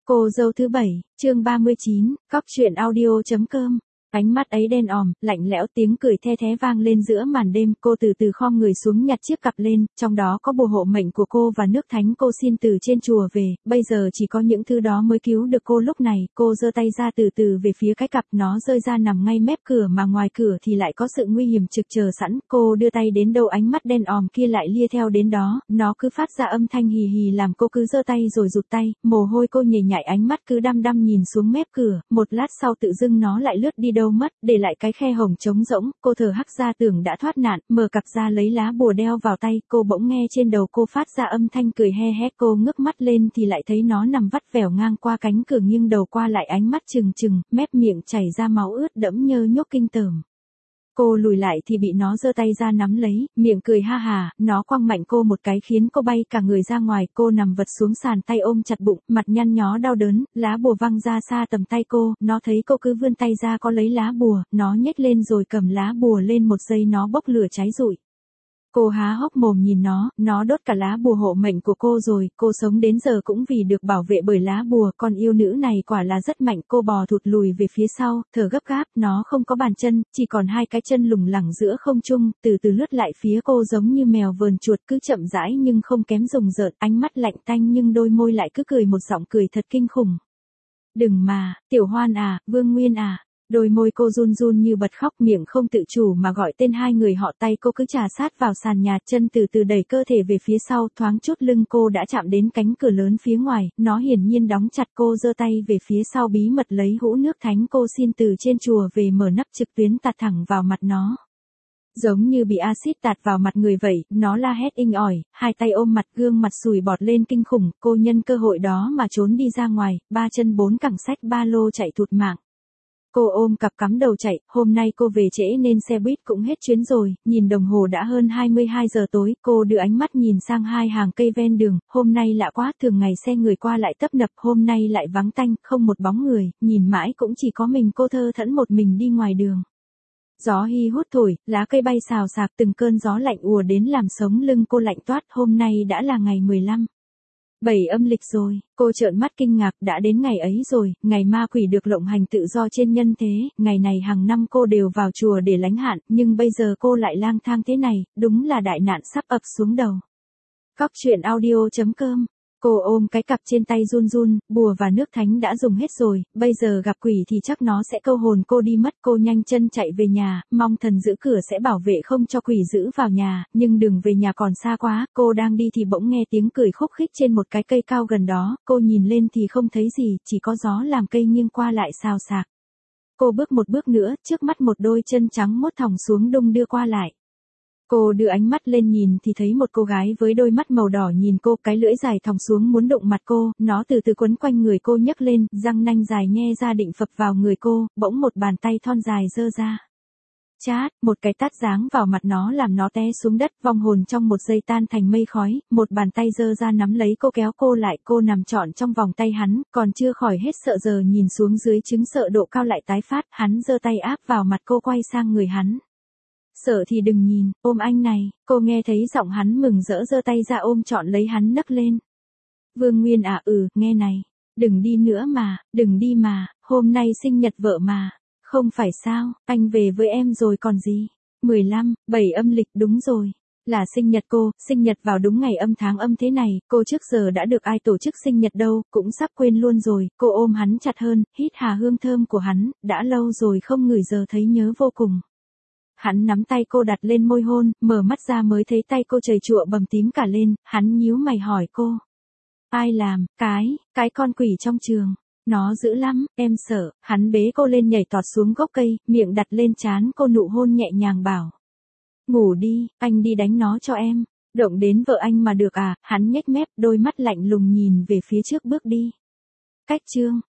Cô dâu thứ 7, chương 39, cóc truyện audio.com. Ánh mắt ấy đen òm, lạnh lẽo, tiếng cười the thé vang lên giữa màn đêm. Cô từ từ khom người xuống nhặt chiếc cặp lên, trong đó có bùa hộ mệnh của cô và nước thánh cô xin từ trên chùa về. Bây giờ chỉ có những thứ đó mới cứu được cô lúc này. Cô giơ tay ra từ từ về phía cái cặp, nó rơi ra nằm ngay mép cửa mà ngoài cửa thì lại có sự nguy hiểm trực chờ sẵn. Cô đưa tay đến đâu ánh mắt đen òm kia lại lia theo đến đó, nó cứ phát ra âm thanh hì hì làm cô cứ giơ tay rồi rụt tay. Mồ hôi cô nhễ nhại, ánh mắt cứ đăm đăm nhìn xuống mép cửa. Một lát sau tự dưng nó lại lướt đi đâu mất, để lại cái khe hồng trống rỗng. Cô thở hắt ra tưởng đã thoát nạn, mở cặp ra lấy lá bùa đeo vào tay. Cô bỗng nghe trên đầu cô phát ra âm thanh cười he hé. Cô ngước mắt lên thì lại thấy nó nằm vắt vẻo ngang qua cánh cửa, nghiêng đầu qua lại, ánh mắt trừng trừng, mép miệng chảy ra máu ướt đẫm nhơ nhốc kinh tởm. Cô lùi lại thì bị nó giơ tay ra nắm lấy, miệng cười ha hà. Nó quăng mạnh cô một cái khiến cô bay cả người ra ngoài. Cô nằm vật xuống sàn, tay ôm chặt bụng, mặt nhăn nhó đau đớn. Lá bùa văng ra xa tầm tay cô. Nó thấy cô cứ vươn tay ra có lấy lá bùa, nó nhếch lên rồi cầm lá bùa lên. Một giây nó bốc lửa cháy rụi. Cô há hốc mồm nhìn nó đốt cả lá bùa hộ mệnh của cô rồi. Cô sống đến giờ cũng vì được bảo vệ bởi lá bùa. Con yêu nữ này quả là rất mạnh. Cô bò thụt lùi về phía sau, thở gấp gáp. Nó không có bàn chân, chỉ còn hai cái chân lủng lẳng giữa không trung, từ từ lướt lại phía cô giống như mèo vờn chuột, cứ chậm rãi nhưng không kém rùng rợn, ánh mắt lạnh tanh nhưng đôi môi lại cứ cười một giọng cười thật kinh khủng. Đừng mà, Tiểu Hoan à, Vương Nguyên à. Đôi môi cô run run như bật khóc, miệng không tự chủ mà gọi tên hai người họ. Tay cô cứ chà sát vào sàn nhà, chân từ từ đẩy cơ thể về phía sau, thoáng chút lưng cô đã chạm đến cánh cửa lớn phía ngoài. Nó hiển nhiên đóng chặt. Cô giơ tay về phía sau, bí mật lấy hũ nước thánh cô xin từ trên chùa về, mở nắp trực tuyến tạt thẳng vào mặt nó. Giống như bị axit tạt vào mặt người vậy, nó la hét inh ỏi, hai tay ôm mặt, gương mặt sùi bọt lên kinh khủng. Cô nhân cơ hội đó mà trốn đi ra ngoài, ba chân bốn cẳng xách ba lô chạy thụt mạng. Cô ôm cặp cắm đầu chạy. Hôm nay cô về trễ nên xe buýt cũng hết chuyến rồi. Nhìn đồng hồ đã hơn 22 giờ tối. Cô đưa ánh mắt nhìn sang hai hàng cây ven đường. Hôm nay lạ quá, thường ngày xe người qua lại tấp nập, hôm nay lại vắng tanh, không một bóng người. Nhìn mãi cũng chỉ có mình cô thơ thẫn một mình đi ngoài đường. Gió hi hút thổi, lá cây bay xào xạc, từng cơn gió lạnh ùa đến làm sống lưng cô lạnh toát. Hôm nay đã là ngày 15/7 âm lịch rồi. Cô trợn mắt kinh ngạc, đã đến ngày ấy rồi, ngày ma quỷ được lộng hành tự do trên nhân thế. Ngày này hàng năm cô đều vào chùa để lánh hạn, nhưng bây giờ cô lại lang thang thế này, đúng là đại nạn sắp ập xuống đầu. Cóc truyện audio.com. Cô ôm cái cặp trên tay run run, bùa và nước thánh đã dùng hết rồi, bây giờ gặp quỷ thì chắc nó sẽ câu hồn cô đi mất. Cô nhanh chân chạy về nhà, mong thần giữ cửa sẽ bảo vệ không cho quỷ giữ vào nhà, nhưng đường về nhà còn xa quá. Cô đang đi thì bỗng nghe tiếng cười khúc khích trên một cái cây cao gần đó. Cô nhìn lên thì không thấy gì, chỉ có gió làm cây nghiêng qua lại xào xạc. Cô bước một bước nữa, trước mắt một đôi chân trắng muốt thòng xuống đung đưa qua lại. Cô đưa ánh mắt lên nhìn thì thấy một cô gái với đôi mắt màu đỏ nhìn cô, cái lưỡi dài thòng xuống muốn đụng mặt cô. Nó từ từ quấn quanh người cô nhấc lên, răng nanh dài nhe ra định phập vào người cô. Bỗng một bàn tay thon dài giơ ra. Chát, một cái tát giáng vào mặt nó làm nó té xuống đất, vong hồn trong một giây tan thành mây khói. Một bàn tay giơ ra nắm lấy cô, kéo cô lại. Cô nằm trọn trong vòng tay hắn, còn chưa khỏi hết sợ giờ nhìn xuống dưới, chứng sợ độ cao lại tái phát. Hắn giơ tay áp vào mặt cô, quay sang người hắn. Sợ thì đừng nhìn, ôm anh này. Cô nghe thấy giọng hắn mừng rỡ, giơ tay ra ôm trọn lấy hắn nấc lên. Vương Nguyên à, nghe này. Đừng đi nữa mà, đừng đi mà, hôm nay sinh nhật vợ mà. Không phải sao, anh về với em rồi còn gì. 15/7 âm lịch, đúng rồi. Là sinh nhật cô, sinh nhật vào đúng ngày âm tháng âm thế này. Cô trước giờ đã được ai tổ chức sinh nhật đâu, cũng sắp quên luôn rồi. Cô ôm hắn chặt hơn, hít hà hương thơm của hắn, đã lâu rồi không ngửi giờ thấy nhớ vô cùng. Hắn nắm tay cô đặt lên môi hôn, mở mắt ra mới thấy tay cô chầy chụa bầm tím cả lên. Hắn nhíu mày hỏi cô. Ai làm, cái con quỷ trong trường. Nó dữ lắm, em sợ. Hắn bế cô lên nhảy tọt xuống gốc cây, miệng đặt lên trán cô, nụ hôn nhẹ nhàng bảo. Ngủ đi, anh đi đánh nó cho em. Động đến vợ anh mà được à. Hắn nhếch mép, đôi mắt lạnh lùng nhìn về phía trước bước đi. Cách chương